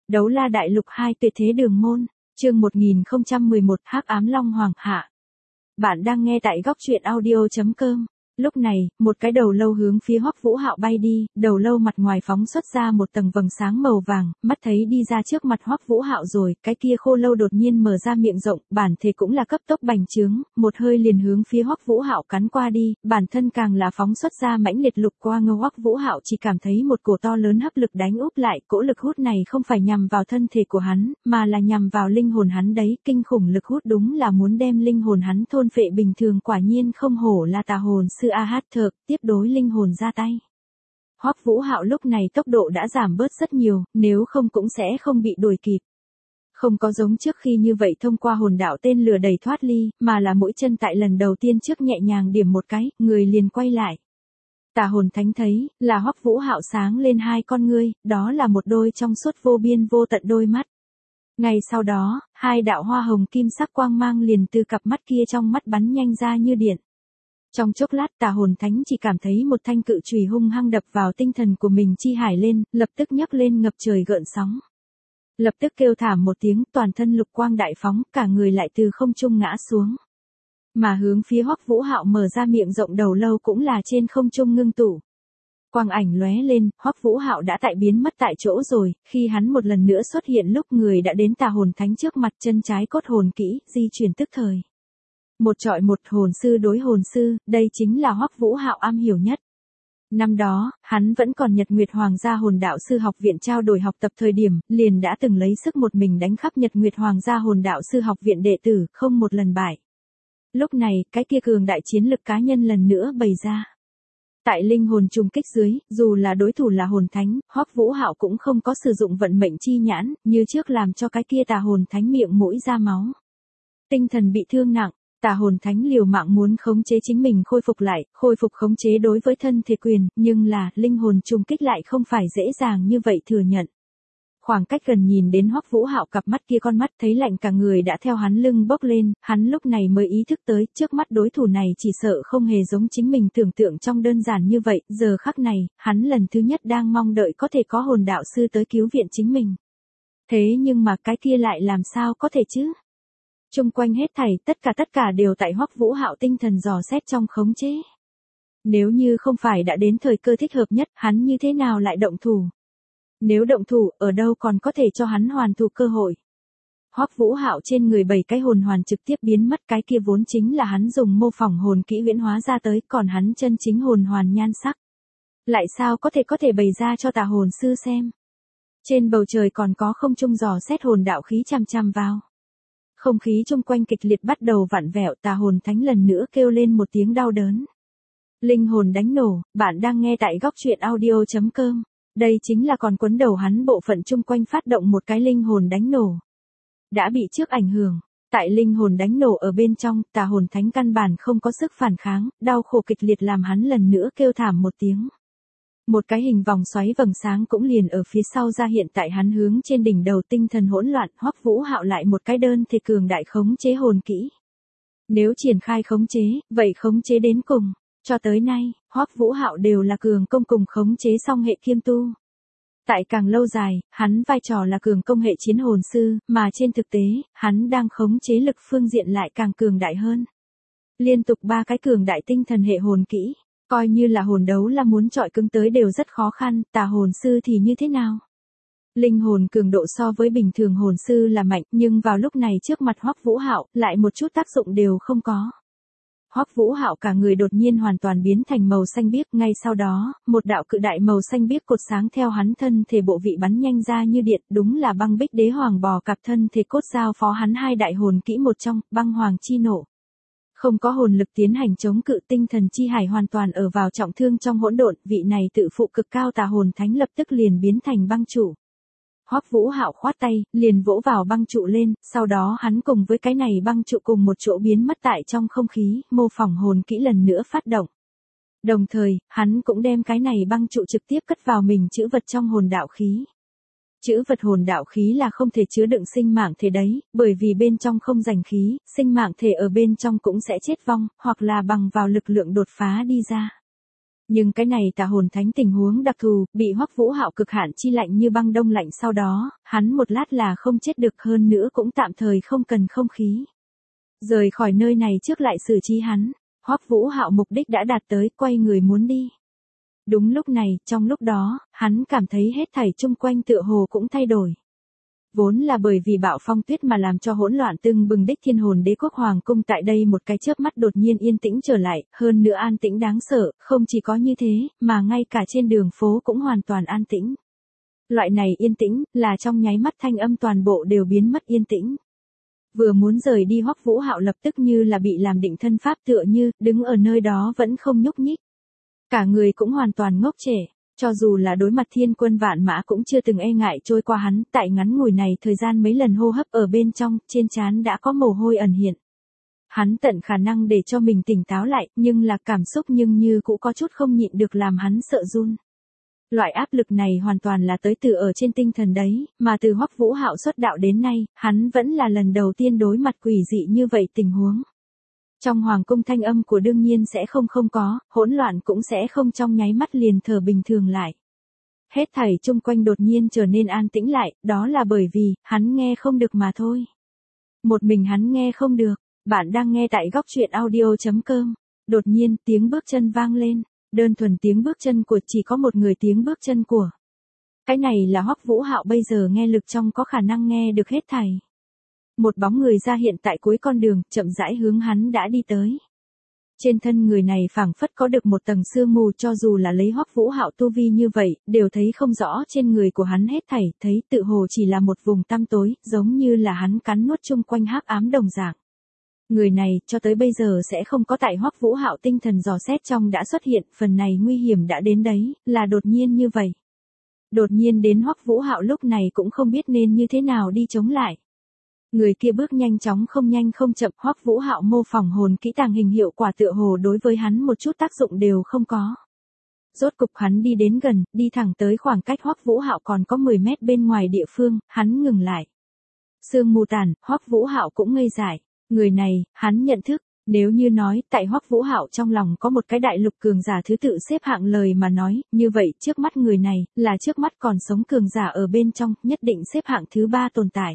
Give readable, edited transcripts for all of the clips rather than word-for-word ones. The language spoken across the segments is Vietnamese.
Đấu la đại lục 2 tuyệt thế đường môn, chương 1011 Hắc ám long hoàng hạ. Bạn đang nghe tại góc truyện audio.com. Lúc này, một cái đầu lâu hướng phía Hoắc Vũ Hạo bay đi, đầu lâu mặt ngoài phóng xuất ra một tầng vầng sáng màu vàng, mắt thấy đi ra trước mặt Hoắc Vũ Hạo rồi, cái kia khô lâu đột nhiên mở ra miệng rộng, bản thể cũng là cấp tốc bành trướng, một hơi liền hướng phía Hoắc Vũ Hạo cắn qua đi, bản thân càng là phóng xuất ra mãnh liệt lục quang. Hoắc Vũ Hạo chỉ cảm thấy một cổ to lớn hấp lực đánh úp lại, cỗ lực hút này không phải nhằm vào thân thể của hắn, mà là nhằm vào linh hồn hắn đấy, kinh khủng lực hút đúng là muốn đem linh hồn hắn thôn phệ bình thường, quả nhiên không hổ là tà hồn sư A Thược, tiếp đối linh hồn ra tay. Hoắc Vũ Hạo lúc này tốc độ đã giảm bớt rất nhiều, nếu không cũng sẽ không bị đuổi kịp. Không có giống trước khi như vậy thông qua hồn đạo tên lửa đẩy thoát ly, mà là mỗi chân tại lần đầu tiên trước nhẹ nhàng điểm một cái, người liền quay lại. Tà hồn thánh thấy, là Hoắc Vũ Hạo sáng lên hai con ngươi, đó là một đôi trong suốt vô biên vô tận đôi mắt. Ngay sau đó, hai đạo hoa hồng kim sắc quang mang liền từ cặp mắt kia trong mắt bắn nhanh ra như điện. Trong chốc lát tà hồn thánh chỉ cảm thấy một thanh cự chùy hung hăng đập vào tinh thần của mình chi hải lên, lập tức nhấc lên ngập trời gợn sóng. Lập tức kêu thảm một tiếng, toàn thân lục quang đại phóng, cả người lại từ không trung ngã xuống. Mà hướng phía Hoắc Vũ Hạo mở ra miệng rộng đầu lâu cũng là trên không trung ngưng tụ. Quang ảnh lóe lên, Hoắc Vũ Hạo đã tại biến mất tại chỗ rồi, khi hắn một lần nữa xuất hiện lúc người đã đến tà hồn thánh trước mặt, chân trái cốt hồn kỹ, di chuyển tức thời. Một trọi một, hồn sư đối hồn sư, đây chính là Hoắc Vũ Hạo am hiểu nhất. Năm đó, hắn vẫn còn Nhật Nguyệt Hoàng gia hồn đạo sư học viện trao đổi học tập thời điểm, liền đã từng lấy sức một mình đánh khắp Nhật Nguyệt Hoàng gia hồn đạo sư học viện đệ tử, không một lần bại. Lúc này, cái kia cường đại chiến lực cá nhân lần nữa bày ra. Tại linh hồn trùng kích dưới, dù là đối thủ là hồn thánh, Hoắc Vũ Hạo cũng không có sử dụng vận mệnh chi nhãn, như trước làm cho cái kia tà hồn thánh miệng mũi ra máu. Tinh thần bị thương nặng. Tà hồn thánh liều mạng muốn khống chế chính mình khôi phục lại, khôi phục khống chế đối với thân thể quyền, nhưng là, linh hồn trùng kích lại không phải dễ dàng như vậy thừa nhận. Khoảng cách gần nhìn đến Hoắc Vũ Hạo cặp mắt kia, con mắt thấy lạnh cả người đã theo hắn lưng bốc lên, hắn lúc này mới ý thức tới, trước mắt đối thủ này chỉ sợ không hề giống chính mình tưởng tượng trong đơn giản như vậy, giờ khắc này, hắn lần thứ nhất đang mong đợi có thể có hồn đạo sư tới cứu viện chính mình. Thế nhưng mà cái kia lại làm sao có thể chứ? Chung quanh hết thảy, tất cả đều tại Hoắc Vũ Hạo tinh thần dò xét trong khống chế. Nếu như không phải đã đến thời cơ thích hợp nhất, hắn như thế nào lại động thủ? Nếu động thủ, ở đâu còn có thể cho hắn hoàn thủ cơ hội? Hoắc Vũ Hạo trên người 7 cái hồn hoàn trực tiếp biến mất, cái kia vốn chính là hắn dùng mô phỏng hồn kỹ huyễn hóa ra tới, còn hắn chân chính hồn hoàn nhan sắc. Lại sao có thể bày ra cho tà hồn sư xem? Trên bầu trời còn có không trung dò xét hồn đạo khí chằm chằm vào. Không khí chung quanh kịch liệt bắt đầu vặn vẹo, tà hồn thánh lần nữa kêu lên một tiếng đau đớn. Linh hồn đánh nổ, bạn đang nghe tại góc truyện audio.com. Đây chính là còn quấn đầu hắn bộ phận chung quanh phát động một cái linh hồn đánh nổ. Đã bị trước ảnh hưởng, tại linh hồn đánh nổ ở bên trong, tà hồn thánh căn bản không có sức phản kháng, đau khổ kịch liệt làm hắn lần nữa kêu thảm một tiếng. Một cái hình vòng xoáy vầng sáng cũng liền ở phía sau ra hiện tại hắn hướng trên đỉnh đầu, tinh thần hỗn loạn, Hoắc Vũ Hạo lại một cái đơn thể cường đại khống chế hồn kỹ. Nếu triển khai khống chế, vậy khống chế đến cùng, cho tới nay, Hoắc Vũ Hạo đều là cường công cùng khống chế song hệ kiêm tu. Tại càng lâu dài, hắn vai trò là cường công hệ chiến hồn sư, mà trên thực tế, hắn đang khống chế lực phương diện lại càng cường đại hơn. Liên tục 3 cái cường đại tinh thần hệ hồn kỹ. Coi như là hồn đấu là muốn chọi cứng tới đều rất khó khăn, tà hồn sư thì như thế nào? Linh hồn cường độ so với bình thường hồn sư là mạnh, nhưng vào lúc này trước mặt Hoắc Vũ Hạo, lại một chút tác dụng đều không có. Hoắc Vũ Hạo cả người đột nhiên hoàn toàn biến thành màu xanh biếc, ngay sau đó, một đạo cự đại màu xanh biếc cột sáng theo hắn thân thể bộ vị bắn nhanh ra như điện, đúng là băng bích đế hoàng bò cạp thân thể cốt giao phó hắn 2 đại hồn kỹ một trong, băng hoàng chi nộ. Không có hồn lực tiến hành chống cự, tinh thần chi hải hoàn toàn ở vào trọng thương trong hỗn độn, vị này tự phụ cực cao tà hồn thánh lập tức liền biến thành băng trụ. Hoắc Vũ Hạo khoát tay, liền vỗ vào băng trụ lên, sau đó hắn cùng với cái này băng trụ cùng một chỗ biến mất tại trong không khí, mô phỏng hồn kỹ lần nữa phát động. Đồng thời, hắn cũng đem cái này băng trụ trực tiếp cất vào mình chữ vật trong hồn đạo khí. Chữ vật hồn đạo khí là không thể chứa đựng sinh mạng thể đấy, bởi vì bên trong không dành khí, sinh mạng thể ở bên trong cũng sẽ chết vong, hoặc là bằng vào lực lượng đột phá đi ra. Nhưng cái này tà hồn thánh tình huống đặc thù, bị Hoắc Vũ Hạo cực hạn chi lạnh như băng đông lạnh sau đó, hắn một lát là không chết được, hơn nữa cũng tạm thời không cần không khí. Rời khỏi nơi này trước lại xử trí hắn, Hoắc Vũ Hạo mục đích đã đạt tới, quay người muốn đi. Đúng lúc này, trong lúc đó, hắn cảm thấy hết thảy chung quanh tựa hồ cũng thay đổi. Vốn là bởi vì bạo phong tuyết mà làm cho hỗn loạn tưng bừng đích Thiên Hồn Đế quốc hoàng cung tại đây một cái chớp mắt đột nhiên yên tĩnh trở lại, hơn nữa an tĩnh đáng sợ, không chỉ có như thế, mà ngay cả trên đường phố cũng hoàn toàn an tĩnh. Loại này yên tĩnh, là trong nháy mắt thanh âm toàn bộ đều biến mất yên tĩnh. Vừa muốn rời đi Hoắc Vũ Hạo lập tức như là bị làm định thân pháp tựa như, đứng ở nơi đó vẫn không nhúc nhích. Cả người cũng hoàn toàn ngốc trệ. Cho dù là đối mặt thiên quân vạn mã cũng chưa từng e ngại trôi qua hắn, tại ngắn ngủi này thời gian mấy lần hô hấp ở bên trong, trên trán đã có mồ hôi ẩn hiện. Hắn tận khả năng để cho mình tỉnh táo lại, nhưng là cảm xúc nhưng như cũng có chút không nhịn được làm hắn sợ run. Loại áp lực này hoàn toàn là tới từ ở trên tinh thần đấy, mà từ Hoắc Vũ Hạo xuất đạo đến nay, hắn vẫn là lần đầu tiên đối mặt quỷ dị như vậy tình huống. Trong hoàng cung thanh âm của đương nhiên sẽ không có, hỗn loạn cũng sẽ không trong nháy mắt liền thở bình thường lại. Hết thảy chung quanh đột nhiên trở nên an tĩnh lại, đó là bởi vì, hắn nghe không được mà thôi. Một mình hắn nghe không được, bạn đang nghe tại góc truyện audio.com. Đột nhiên tiếng bước chân vang lên, đơn thuần tiếng bước chân của chỉ có một người tiếng bước chân của. Cái này là Hoắc Vũ Hạo bây giờ nghe lực trong có khả năng nghe được hết thảy. Một bóng người ra hiện tại cuối con đường, chậm rãi hướng hắn đã đi tới. Trên thân người này phảng phất có được một tầng sương mù, cho dù là lấy Hoắc Vũ Hạo tu vi như vậy, đều thấy không rõ trên người của hắn hết thảy, thấy tự hồ chỉ là một vùng tăm tối, giống như là hắn cắn nuốt chung quanh hắc ám đồng dạng. Người này, cho tới bây giờ sẽ không có tại Hoắc Vũ Hạo tinh thần dò xét trong đã xuất hiện, phần này nguy hiểm đã đến đấy, là đột nhiên như vậy. Đột nhiên đến Hoắc Vũ Hạo lúc này cũng không biết nên như thế nào đi chống lại. Người kia bước nhanh chóng không chậm, Hoắc Vũ Hạo mô phỏng hồn kỹ tàng hình hiệu quả tựa hồ đối với hắn một chút tác dụng đều không có. Rốt cục hắn đi đến gần, đi thẳng tới khoảng cách Hoắc Vũ Hạo còn có 10 mét bên ngoài địa phương, hắn ngừng lại. Sương mù tàn, Hoắc Vũ Hạo cũng ngây dại. Người này, hắn nhận thức, nếu như nói, tại Hoắc Vũ Hạo trong lòng có một cái đại lục cường giả thứ tự xếp hạng lời mà nói, như vậy, trước mắt người này, là trước mắt còn sống cường giả ở bên trong, nhất định xếp hạng thứ 3 tồn tại.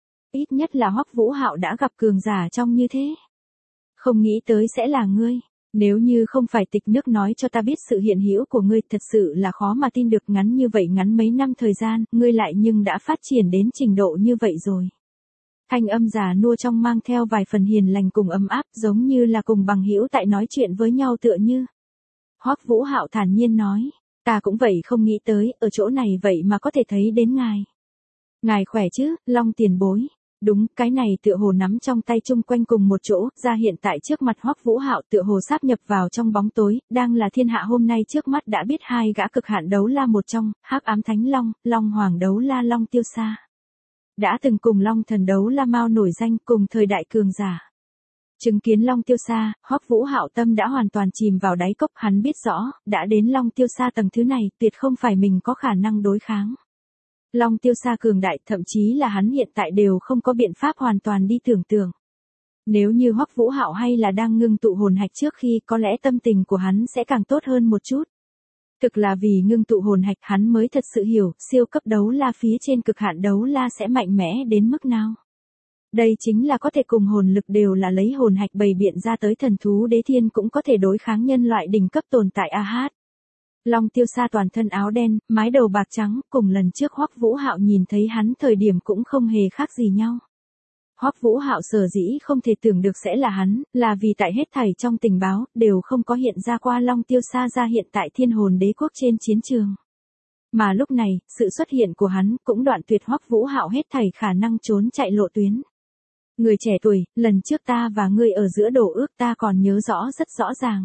Ít nhất là Hoắc Vũ Hạo đã gặp cường giả trong như thế. Không nghĩ tới sẽ là ngươi. Nếu như không phải tịch nước nói cho ta biết sự hiện hữu của ngươi, thật sự là khó mà tin được, ngắn như vậy ngắn mấy năm thời gian, ngươi lại nhưng đã phát triển đến trình độ như vậy rồi. Thanh âm già nua trong mang theo vài phần hiền lành cùng ấm áp, giống như là cùng bằng hữu tại nói chuyện với nhau tựa như. Hoắc Vũ Hạo thản nhiên nói, ta cũng vậy không nghĩ tới, ở chỗ này vậy mà có thể thấy đến ngài. Ngài khỏe chứ, Long tiền bối. Đúng, cái này tựa hồ nắm trong tay chung quanh cùng một chỗ, ra hiện tại trước mặt Hoắc Vũ Hạo tựa hồ sáp nhập vào trong bóng tối, đang là thiên hạ hôm nay trước mắt đã biết hai gã cực hạn đấu la một trong, Hắc Ám Thánh Long, Long Hoàng đấu la Long Tiêu Sa. Đã từng cùng Long Thần đấu la Mao nổi danh cùng thời đại cường giả. Chứng kiến Long Tiêu Sa, Hoắc Vũ Hạo tâm đã hoàn toàn chìm vào đáy cốc, hắn biết rõ, đã đến Long Tiêu Sa tầng thứ này, tuyệt không phải mình có khả năng đối kháng. Long Tiêu Sa cường đại, thậm chí là hắn hiện tại đều không có biện pháp hoàn toàn đi tưởng tượng. Nếu như Hoắc Vũ Hạo hay là đang ngưng tụ hồn hạch trước khi, có lẽ tâm tình của hắn sẽ càng tốt hơn một chút. Thực là vì ngưng tụ hồn hạch hắn mới thật sự hiểu, siêu cấp đấu la phía trên cực hạn đấu la sẽ mạnh mẽ đến mức nào. Đây chính là có thể cùng hồn lực đều là lấy hồn hạch bày biện ra tới thần thú đế thiên cũng có thể đối kháng nhân loại đỉnh cấp tồn tại AH. Long Tiêu Sa toàn thân áo đen, mái đầu bạc trắng, cùng lần trước Hoắc Vũ Hạo nhìn thấy hắn thời điểm cũng không hề khác gì nhau. Hoắc Vũ Hạo sở dĩ không thể tưởng được sẽ là hắn, là vì tại hết thảy trong tình báo, đều không có hiện ra qua Long Tiêu Sa ra hiện tại Thiên Hồn Đế quốc trên chiến trường. Mà lúc này, sự xuất hiện của hắn, cũng đoạn tuyệt Hoắc Vũ Hạo hết thảy khả năng trốn chạy lộ tuyến. Người trẻ tuổi, lần trước ta và ngươi ở giữa đổ ước ta còn nhớ rõ rất rõ ràng.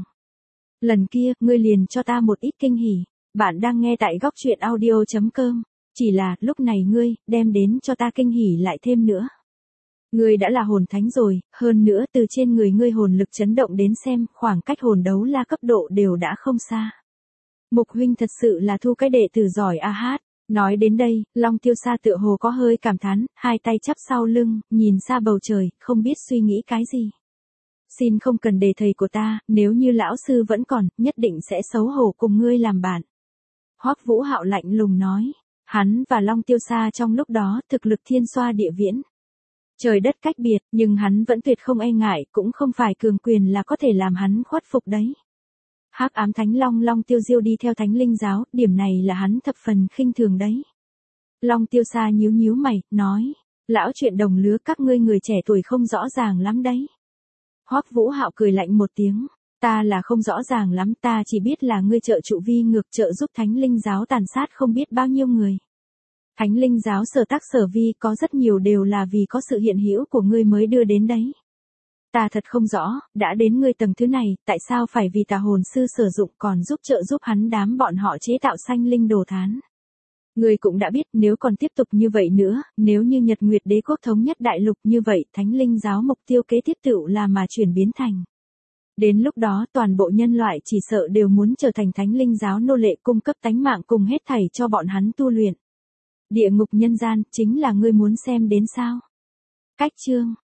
Lần kia, ngươi liền cho ta một ít kinh hỉ. Bạn đang nghe tại góc truyện audio.com. Chỉ là, lúc này ngươi, đem đến cho ta kinh hỉ lại thêm nữa. Ngươi đã là hồn thánh rồi, hơn nữa từ trên người ngươi hồn lực chấn động đến xem, khoảng cách hồn đấu la cấp độ đều đã không xa. Mục huynh thật sự là thu cái đệ tử giỏi AH. Nói đến đây, Long Tiêu Sa tựa hồ có hơi cảm thán, hai tay chắp sau lưng, nhìn xa bầu trời, không biết suy nghĩ cái gì. Xin không cần đề thầy của ta, nếu như lão sư vẫn còn, nhất định sẽ xấu hổ cùng ngươi làm bạn. Hoắc Vũ Hạo lạnh lùng nói. Hắn và Long Tiêu Sa trong lúc đó thực lực thiên xoa địa viễn. Trời đất cách biệt, nhưng hắn vẫn tuyệt không e ngại, cũng không phải cường quyền là có thể làm hắn khuất phục đấy. Hắc ám thánh long Long Tiêu Diêu đi theo thánh linh giáo, điểm này là hắn thập phần khinh thường đấy. Long Tiêu Sa nhíu nhíu mày, nói. Lão chuyện đồng lứa các ngươi người trẻ tuổi không rõ ràng lắm đấy. Hoắc Vũ Hạo cười lạnh một tiếng. Ta là không rõ ràng lắm, ta chỉ biết là ngươi trợ trụ vi ngược trợ giúp thánh linh giáo tàn sát không biết bao nhiêu người. Thánh linh giáo sở tác sở vi có rất nhiều đều là vì có sự hiện hữu của ngươi mới đưa đến đấy. Ta thật không rõ, đã đến ngươi tầng thứ này, tại sao phải vì tà hồn sư sử dụng còn giúp trợ giúp hắn đám bọn họ chế tạo sanh linh đồ thán. Ngươi cũng đã biết nếu còn tiếp tục như vậy nữa, nếu như Nhật Nguyệt Đế quốc thống nhất đại lục như vậy, thánh linh giáo mục tiêu kế tiếp tựu là mà chuyển biến thành. Đến lúc đó toàn bộ nhân loại chỉ sợ đều muốn trở thành thánh linh giáo nô lệ cung cấp tánh mạng cùng hết thảy cho bọn hắn tu luyện. Địa ngục nhân gian chính là ngươi muốn xem đến sao? Cách chương